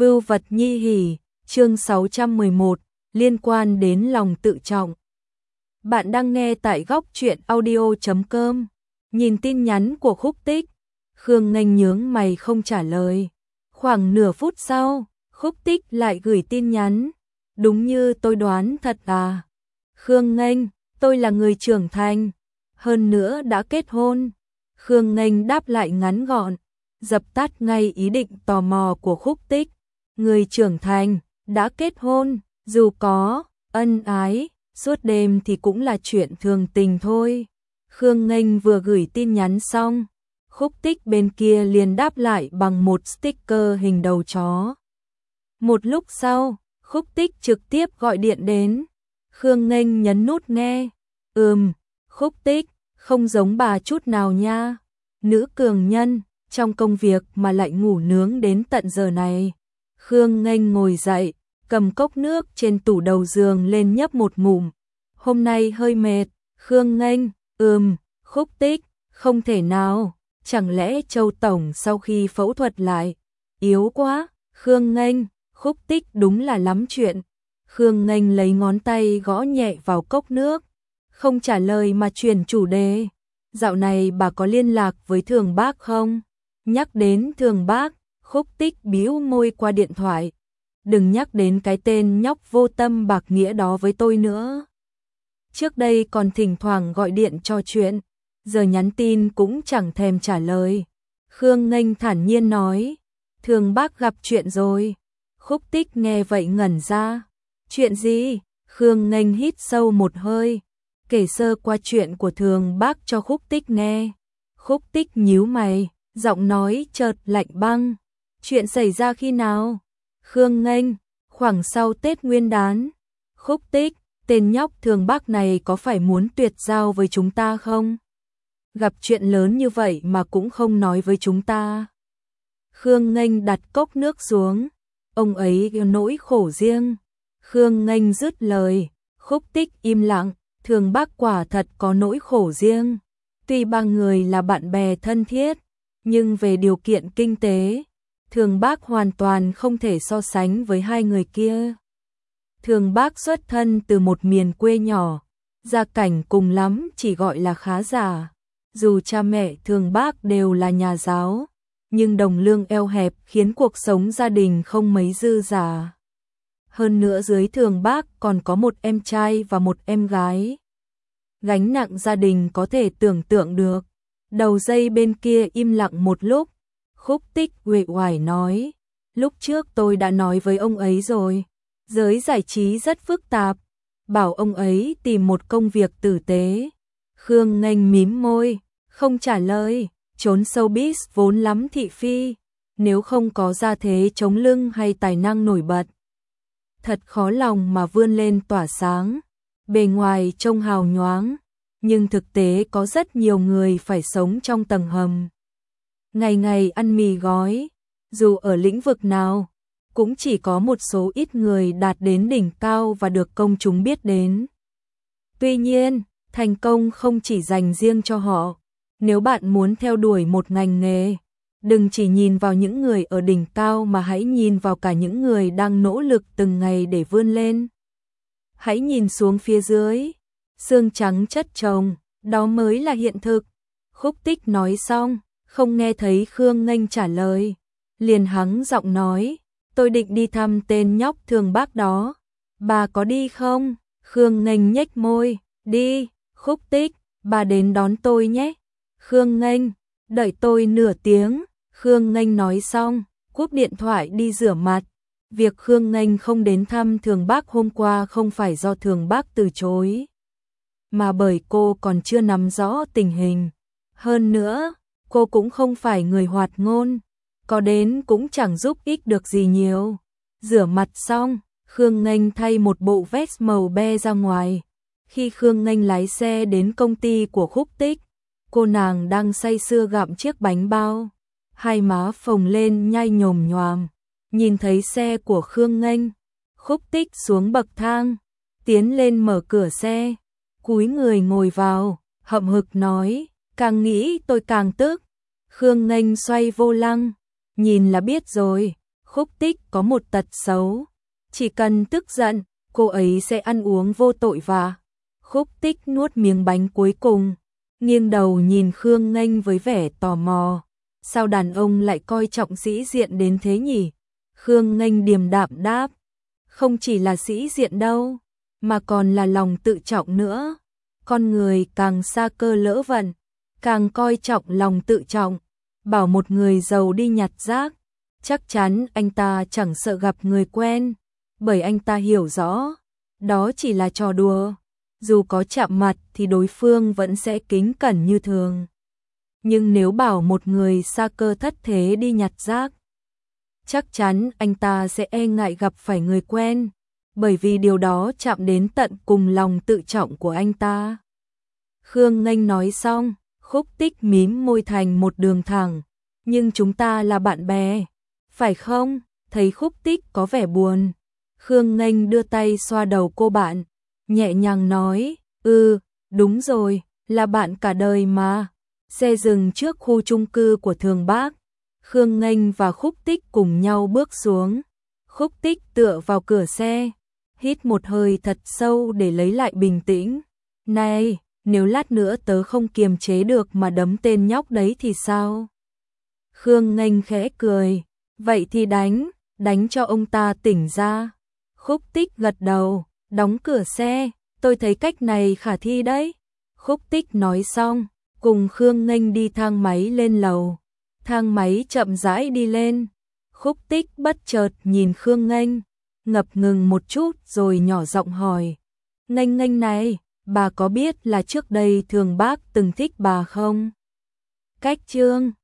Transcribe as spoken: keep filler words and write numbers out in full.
Vưu vật nhi hỉ, chương sáu trăm mười một, liên quan đến lòng tự trọng. Bạn đang nghe tại góc truyện audio chấm com. Nhìn tin nhắn của Khúc Tích, Khương Nghênh nhướng mày không trả lời. Khoảng nửa phút sau, Khúc Tích lại gửi tin nhắn. Đúng như tôi đoán thật à? Khương Nghênh, tôi là người trưởng thành, hơn nữa đã kết hôn. Khương Nghênh đáp lại ngắn gọn, dập tắt ngay ý định tò mò của Khúc Tích. Người trưởng thành, đã kết hôn, dù có ân ái suốt đêm thì cũng là chuyện thường tình thôi. Khương Nghênh vừa gửi tin nhắn xong, Khúc Tích bên kia liền đáp lại bằng một sticker hình đầu chó. Một lúc sau, Khúc Tích trực tiếp gọi điện đến. Khương Nghênh nhấn nút nghe. Ừm, Khúc Tích, không giống bà chút nào nha. Nữ cường nhân, trong công việc mà lại ngủ nướng đến tận giờ này. Khương Nghênh ngồi dậy, cầm cốc nước trên tủ đầu giường lên nhấp một ngụm. Hôm nay hơi mệt. Khương Nghênh, ừm, Khúc Tích, không thể nào. Chẳng lẽ Châu Tổng sau khi phẫu thuật lại yếu quá? Khương Nghênh, Khúc Tích đúng là lắm chuyện. Khương Nghênh lấy ngón tay gõ nhẹ vào cốc nước, không trả lời mà chuyển chủ đề. Dạo này bà có liên lạc với Thường Bác không? Nhắc đến Thường Bác, Khúc Tích bĩu môi qua điện thoại. Đừng nhắc đến cái tên nhóc vô tâm bạc nghĩa đó với tôi nữa. Trước đây còn thỉnh thoảng gọi điện trò chuyện, giờ nhắn tin cũng chẳng thèm trả lời. Khương Nghênh thản nhiên nói, Thường Bác gặp chuyện rồi. Khúc Tích nghe vậy ngẩn ra. Chuyện gì? Khương Nghênh hít sâu một hơi, kể sơ qua chuyện của Thường Bác cho Khúc Tích nghe. Khúc Tích nhíu mày, giọng nói chợt lạnh băng. Chuyện xảy ra khi nào? Khương Nghênh, khoảng sau Tết Nguyên đán. Khúc Tích, tên nhóc Thường Bác này có phải muốn tuyệt giao với chúng ta không? Gặp chuyện lớn như vậy mà cũng không nói với chúng ta. Khương Nghênh đặt cốc nước xuống. Ông ấy có nỗi khổ riêng. Khương Nghênh dứt lời, Khúc Tích im lặng. Thường Bác quả thật có nỗi khổ riêng. Tuy ba người là bạn bè thân thiết, nhưng về điều kiện kinh tế, Thường Bác hoàn toàn không thể so sánh với hai người kia. Thường Bác xuất thân từ một miền quê nhỏ, gia cảnh cùng lắm chỉ gọi là khá giả. Dù cha mẹ Thường Bác đều là nhà giáo, nhưng đồng lương eo hẹp khiến cuộc sống gia đình không mấy dư giả. Hơn nữa dưới Thường Bác còn có một em trai và một em gái. Gánh nặng gia đình có thể tưởng tượng được. Đầu dây bên kia im lặng một lúc. Khúc Tích uể oải nói, lúc trước tôi đã nói với ông ấy rồi, giới giải trí rất phức tạp, bảo ông ấy tìm một công việc tử tế. Khương Nghênh mím môi, không trả lời. Trốn showbiz vốn lắm thị phi, nếu không có gia thế chống lưng hay tài năng nổi bật, thật khó lòng mà vươn lên tỏa sáng. Bề ngoài trông hào nhoáng, nhưng thực tế có rất nhiều người phải sống trong tầng hầm, ngày ngày ăn mì gói. Dù ở lĩnh vực nào, cũng chỉ có một số ít người đạt đến đỉnh cao và được công chúng biết đến. Tuy nhiên, thành công không chỉ dành riêng cho họ. Nếu bạn muốn theo đuổi một ngành nghề, đừng chỉ nhìn vào những người ở đỉnh cao mà hãy nhìn vào cả những người đang nỗ lực từng ngày để vươn lên. Hãy nhìn xuống phía dưới, xương trắng chất chồng, đó mới là hiện thực. Khúc Tích nói xong, không nghe thấy Khương Nghênh trả lời, liền hắng giọng nói, tôi định đi thăm tên nhóc Thường Bác đó. Bà có đi không? Khương Nghênh nhếch môi, đi. Khúc Tích, bà đến đón tôi nhé. Khương Nghênh, đợi tôi nửa tiếng. Khương Nghênh nói xong, cúp điện thoại đi rửa mặt. Việc Khương Nghênh không đến thăm Thường Bác hôm qua không phải do Thường Bác từ chối, mà bởi cô còn chưa nắm rõ tình hình. Hơn nữa, cô cũng không phải người hoạt ngôn, có đến cũng chẳng giúp ích được gì nhiều. Rửa mặt xong, Khương Nghênh thay một bộ vest màu be ra ngoài. Khi Khương Nghênh lái xe đến công ty của Khúc Tích, cô nàng đang say sưa gặm chiếc bánh bao, hai má phồng lên nhai nhồm nhoàm. Nhìn thấy xe của Khương Nghênh, Khúc Tích xuống bậc thang, tiến lên mở cửa xe, cúi người ngồi vào, hậm hực nói, càng nghĩ tôi càng tức. Khương Nghênh xoay vô lăng, nhìn là biết rồi. Khúc Tích có một tật xấu, chỉ cần tức giận, cô ấy sẽ ăn uống vô tội và Khúc Tích nuốt miếng bánh cuối cùng, nghiêng đầu nhìn Khương Nghênh với vẻ tò mò. Sao đàn ông lại coi trọng sĩ diện đến thế nhỉ? Khương Nghênh điềm đạm đáp, không chỉ là sĩ diện đâu, mà còn là lòng tự trọng nữa. Con người càng xa cơ lỡ vận, càng coi trọng lòng tự trọng. Bảo một người giàu đi nhặt rác, chắc chắn anh ta chẳng sợ gặp người quen, bởi anh ta hiểu rõ, đó chỉ là trò đùa. Dù có chạm mặt thì đối phương vẫn sẽ kính cẩn như thường. Nhưng nếu bảo một người xa cơ thất thế đi nhặt rác, chắc chắn anh ta sẽ e ngại gặp phải người quen, bởi vì điều đó chạm đến tận cùng lòng tự trọng của anh ta. Khương Nghênh nói xong, Khúc Tích mím môi thành một đường thẳng. Nhưng chúng ta là bạn bè, phải không? Thấy Khúc Tích có vẻ buồn, Khương Nghênh đưa tay xoa đầu cô bạn, nhẹ nhàng nói, ừ, đúng rồi, là bạn cả đời mà. Xe dừng trước khu chung cư của Thường Bác, Khương Nghênh và Khúc Tích cùng nhau bước xuống. Khúc Tích tựa vào cửa xe, hít một hơi thật sâu để lấy lại bình tĩnh. Này, nếu lát nữa tớ không kiềm chế được mà đấm tên nhóc đấy thì sao? Khương Nghênh khẽ cười, vậy thì đánh, đánh cho ông ta tỉnh ra. Khúc Tích gật đầu, đóng cửa xe, tôi thấy cách này khả thi đấy. Khúc Tích nói xong, cùng Khương Nghênh đi thang máy lên lầu. Thang máy chậm rãi đi lên. Khúc Tích bất chợt nhìn Khương Nghênh, ngập ngừng một chút rồi nhỏ giọng hỏi, Nghênh Nghênh này, bà có biết là trước đây Thường Bác từng thích bà không? Cách chương